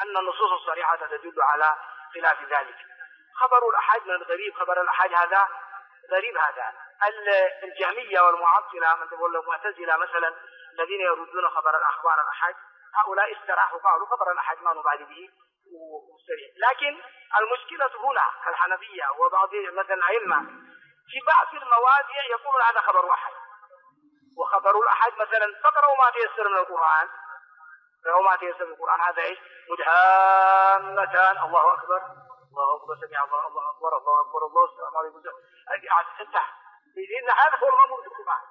أن النصوص الصريحة تدل على خلاف ذلك. خبر الأحاد من الغريب، خبر الأحاد هذا غريب. هذا الجهمية والمعطلة من تقول المعتزلة مثلا الذين يردون خبر الأخبار الأحاد، هؤلاء استراحوا قالوا خبر الأحاد ما نبالي به وسريع. لكن المشكلة هنا كالحنفية وبعض مثلا الأئمة في بعض المواضع يقول هذا خبر أحد، وخبر الأحد مثلا فقرأوا ما تيسر من القرآن، فهو ما تيسر من القرآن هذا إيش؟ مدهامتان، الله أكبر الله أكبر سمع الله الله أكبر الله أكبر الله السلام عليكم انتهى. إن هذا هو المأمور بالقرآن.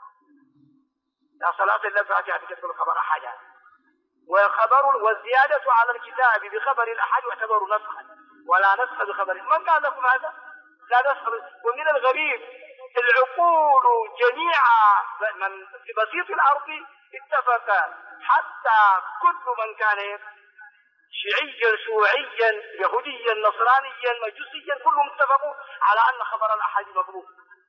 لا صلاة إلا بفاتحة تكتب الخبر أحد. وخبر والزيادة على الكتاب بخبر الأحد يعتبر نسخا، ولا نسخ بخبر. من قال لكم هذا؟ لا نسخ. ومن الغريب العقول جميعا من في بسيط الأرض اتفق، حتى كل من كان شيعيا شيوعيا يهوديا نصرانيا مجوسيا كلهم اتفقوا على أن خبر الأحد مطلوب.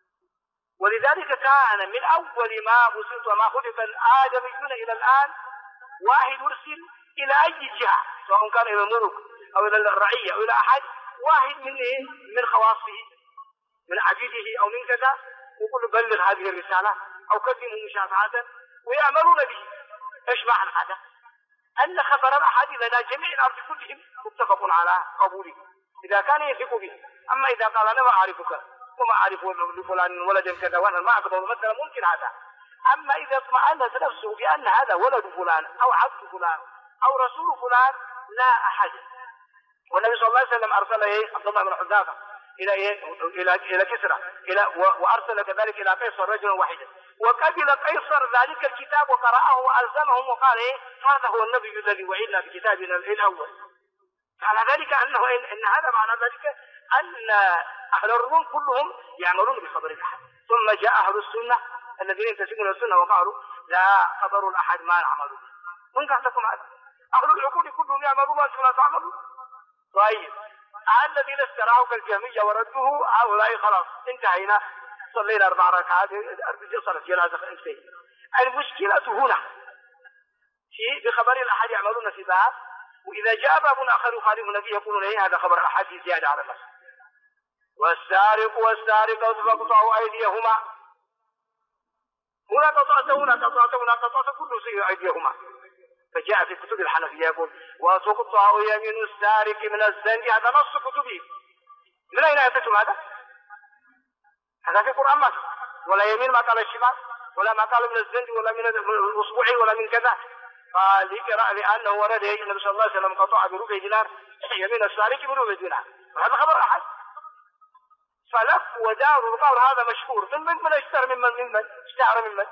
ولذلك كان من أول ما بسيط وما خلق الآدميون إلى الآن واحد يرسل إلى أي جهة، سواء كان إلى الملك أو إلى الرعية أو إلى أحد، واحد من خواصه من عبيده أو من كذا، ويقول بلغ هذه الرسالة أو قدموا مشافعة ويعملون به. إيش معنى هذا؟ أن خبر الأحد لنا جميع الأرض كلهم متفق على قبوله إذا كان يثق به. أما إذا قال أنا ما أعرفك وما أعرف لفلان ولد كذا وأنا ما أقبل مثلا ممكن هذا. أما إذا اطمأنت نفسه بأن هذا ولد فلان أو عبد فلان أو رسول فلان لا أحد. والنبي صلى الله عليه وسلم أرسل عبد الله بن حذافة إلى كسرى وأرسل كذلك إلى قيصر رجلا واحدا، وقبل قيصر ذلك الكتاب وقرأه وألزمهم وقال هذا هو النبي الذي وعدنا في كتابنا الأول. على ذلك أنه إن هذا معنى ذلك أن أهل الروم كلهم يعملون بخبر الأحد. ثم جاء أهل السنة الذين ينتسبون إلى السنة وقالوا لا خبر الأحد ما نعمل. من قالكم هذا؟ أهل العقول كلهم يعملون ما لا تعملوا. طيب الذين استرعوا كالجهمية وردوه هؤلاء خلاص انتهينا، صلينا 4 ركعات صلاة جنازة انتهينا. المشكلة هنا في بخبر الأحد يعملون في باب، وإذا جاء باب آخر يخالف النبي يقولون هذا خبر الأحد زيادة على النص. والسارق والسارقة فاقطعوا أيديهما، هنا قطعت كل شيء أيديهما. فجاء في كتب الحنفية يقول وتقطع يمين السارق من الزند، هذا نص كتبه. من أين أتيتم هذا؟ هذا في القرآن ما ولا يمين ما قال الشمال ولا ما قال من الزند ولا من الأصبع ولا من كذا. قال لأنه ورد النبي صلى الله عليه وسلم قطع بربع دينار يمين السارق بربع دينار، وهذا خبر أحد. فلف ودار وقال هذا مشهور من اشتهر ممن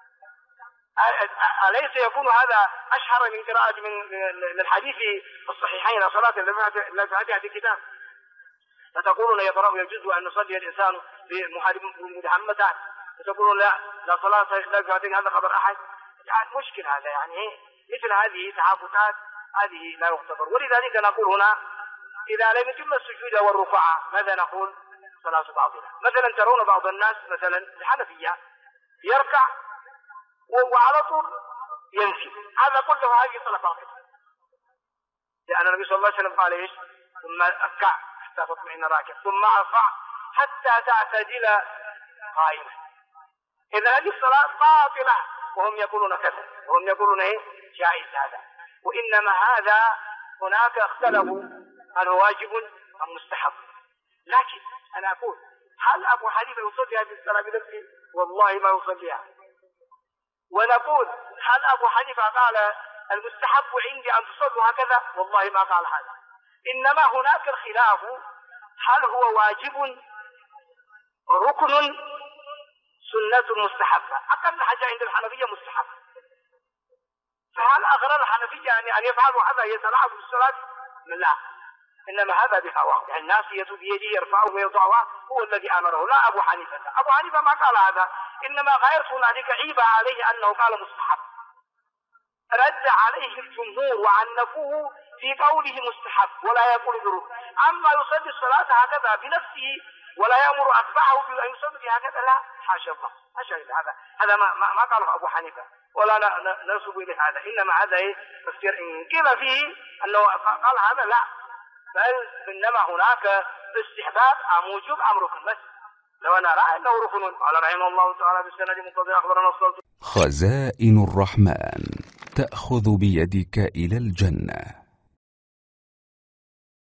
أليس يكون هذا أشهر من قراءة من الحديث الصحيحين صلاة الفاتحة الكتاب؟ فتقولون يجوز أن يصلي الإنسان بمدحمتان، فتقولون لا صلاة لا الفاتحة هذا خبر أحد. يعني مشكل هذا، يعني مثل هذه تعافت هذه لا يعتبر. ولذلك نقول هنا إذا لم يتم السجود والركوع ماذا نقول؟ صلاة باطلة. مثلا ترون بعض الناس مثلا الحنفية يركع وعلى طول ينسي، هذا كله هذه صلاة باطلة، لأن النبي صلى الله عليه وسلم قال ايش؟ ثم اركع حتى تطمئن راكع ثم ارفع حتى تعتدل قائما. إذا هذه الصلاة باطلة وهم يقولون كذا، وهم يقولون جائز هذا. وإنما هذا هناك اختلفوا هل هو واجب أم مستحب. لكن أنا أقول هل أبو حنيفة يصلي هذه الصلاة بنفسه؟ والله ما يصليها. ونقول هل أبو حنيفة قال المستحب عندي أن تصلوا هكذا؟ والله ما قال هذا. إنما هناك الخلاف هل هو واجب ركن سنة مستحبة. أقل حاجة عند الحنفية مستحب. فهل أغرى الحنفية أن يفعلوا هذا يتلاعبوا بالصلاة؟ لا، إنما هذا بهواه، يعني الناصية بيده يرفعه ويضعها هو الذي أمره، لا أبو حنيفة. أبو حنيفة ما قال هذا، إنما غير هنالك عيب عليه أنه قال مستحب. رد عليه الجمهور وعنفوه في قوله مستحب ولا يقول بركن. أما يصلي الصلاة هكذا بنفسه ولا يأمر أتباعه بأن يصلي هكذا، لا، حاشا الله، هذا ما قاله أبو حنيفة. ولا ننسب إليه هذا، إنما هذا تفسير إن قيل فيه أنه قال هذا لا، بل إنما هناك استحباب أم وجوب أم ركن بس. لو أنا رأى أنه ركن قال رحمه الله تعالى بالسند منقطع أخبرنا الصلت. خزائن الرحمن تأخذ بيدك إلى الجنة.